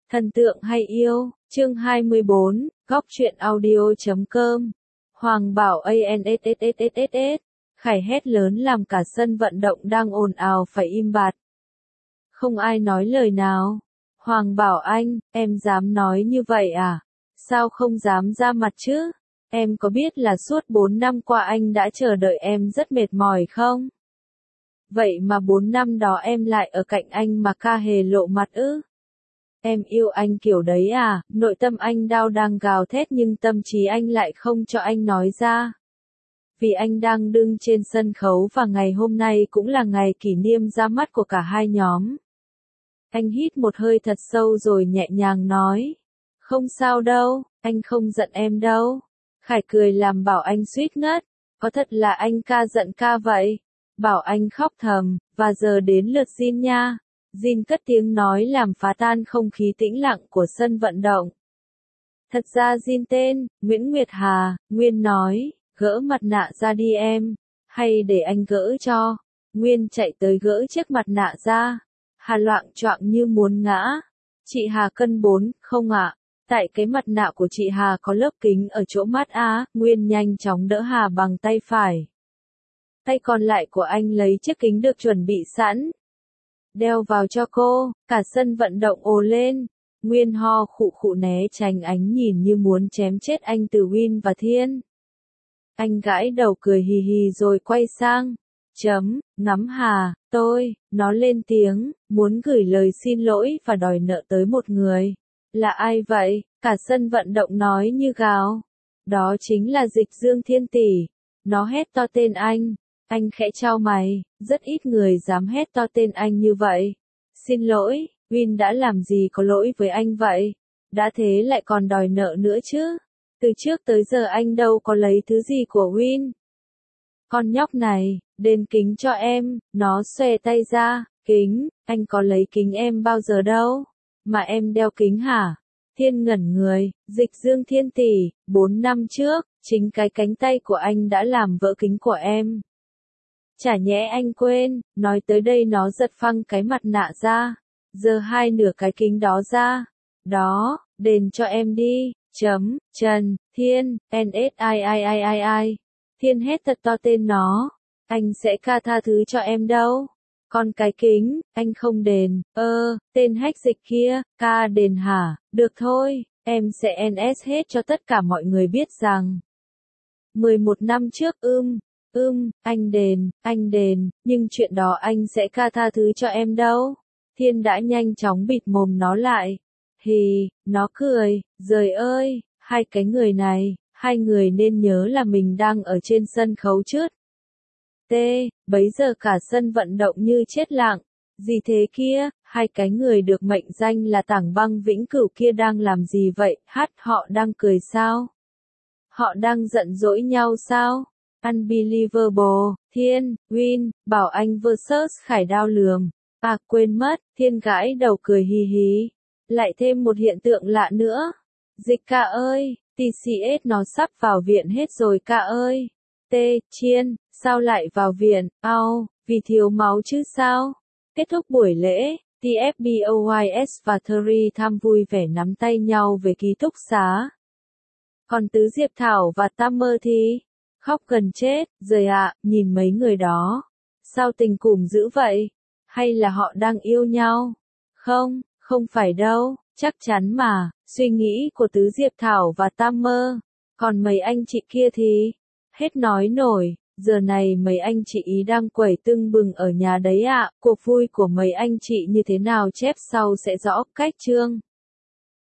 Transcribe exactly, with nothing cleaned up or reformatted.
Thần tượng hay yêu, chương hai mươi bốn, góc truyện audio chấm com. Hoàng Bảo a n s s s s s s. Khải hét lớn làm cả sân vận động đang ồn ào phải im bặt. Không ai nói lời nào. Hoàng Bảo Anh, em dám nói như vậy à? Sao không dám ra mặt chứ? Em có biết là suốt bốn năm qua anh đã chờ đợi em rất mệt mỏi không? Vậy mà bốn năm đó em lại ở cạnh anh mà ca hề lộ mặt ư? Em yêu anh kiểu đấy à? Nội tâm anh đau đang gào thét nhưng tâm trí anh lại không cho anh nói ra. Vì anh đang đứng trên sân khấu và ngày hôm nay cũng là ngày kỷ niệm ra mắt của cả hai nhóm. Anh hít một hơi thật sâu rồi nhẹ nhàng nói. Không sao đâu, anh không giận em đâu. Khải cười làm Bảo Anh suýt ngất. Có thật là anh ca giận ca vậy? Bảo Anh khóc thầm, và giờ đến lượt Jin nha. Jin cất tiếng nói làm phá tan không khí tĩnh lặng của sân vận động. Thật ra Jin tên, Nguyễn Nguyệt Hà, Nguyên nói, gỡ mặt nạ ra đi em, hay để anh gỡ cho. Nguyên chạy tới gỡ chiếc mặt nạ ra. Hà loạng choạng như muốn ngã. Chị Hà cân bốn, không ạ. Tại cái mặt nạ của chị Hà có lớp kính ở chỗ mắt á, Nguyên nhanh chóng đỡ Hà bằng tay phải. Tay còn lại của anh lấy chiếc kính được chuẩn bị sẵn. Đeo vào cho cô, cả sân vận động ồ lên. Nguyên ho khụ khụ né tránh ánh nhìn như muốn chém chết anh từ Win và Thiên. Anh gãi đầu cười hì hì rồi quay sang. Chấm, ngắm Hà, tôi, nó lên tiếng, muốn gửi lời xin lỗi và đòi nợ tới một người. Là ai vậy? Cả sân vận động nói như gào. Đó chính là Dịch Dương Thiên Tỷ. Nó hét to tên anh. Anh khẽ chau mày, rất ít người dám hét to tên anh như vậy. Xin lỗi, Win đã làm gì có lỗi với anh vậy? Đã thế lại còn đòi nợ nữa chứ? Từ trước tới giờ anh đâu có lấy thứ gì của Win. Con nhóc này, đền kính cho em, nó xòe tay ra, kính, anh có lấy kính em bao giờ đâu? Mà em đeo kính hả? Thiên ngẩn người, Dịch Dương Thiên Tỷ, bốn năm trước, chính cái cánh tay của anh đã làm vỡ kính của em. Chả nhẽ anh quên, nói tới đây nó giật phăng cái mặt nạ ra, giơ hai nửa cái kính đó ra. Đó, đền cho em đi, chấm, Trần, Thiên, en ét i i i i i. Thiên hét thật to tên nó, anh sẽ ca tha thứ cho em đâu. Còn cái kính, anh không đền, ơ, tên hách dịch kia, ca đền hả, được thôi, em sẽ en ét hết cho tất cả mọi người biết rằng. mười một năm trước ưm. Ưm, anh đền, anh đền, nhưng chuyện đó anh sẽ ca tha thứ cho em đâu. Thiên đã nhanh chóng bịt mồm nó lại. Hì, nó cười, giời ơi, hai cái người này, hai người nên nhớ là mình đang ở trên sân khấu trước. T, bấy giờ cả sân vận động như chết lặng. Gì thế kia, hai cái người được mệnh danh là Tảng Băng Vĩnh Cửu kia đang làm gì vậy? Hát, họ đang cười sao? Họ đang giận dỗi nhau sao? Unbelievable, Thiên, Win, Bảo Anh versus Khải đao lườm. À quên mất, Thiên gãi đầu cười hì hì. Lại thêm một hiện tượng lạ nữa. Dịch ca ơi, tê xê ét nó sắp vào viện hết rồi ca ơi. T, Chiên, sao lại vào viện, ao, vì thiếu máu chứ sao? Kết thúc buổi lễ, tê ép boys và Terry Tham vui vẻ nắm tay nhau về ký túc xá. Còn Tứ Diệp Thảo và Tamer thì khóc gần chết, rồi ạ, nhìn mấy người đó. Sao tình cùm dữ vậy? Hay là họ đang yêu nhau? Không, không phải đâu, chắc chắn mà, suy nghĩ của Tứ Diệp Thảo và Tamer. Còn mấy anh chị kia thì, hết nói nổi, giờ này mấy anh chị ý đang quẩy tưng bừng ở nhà đấy ạ. Cuộc vui của mấy anh chị như thế nào chép sau sẽ rõ cách chương.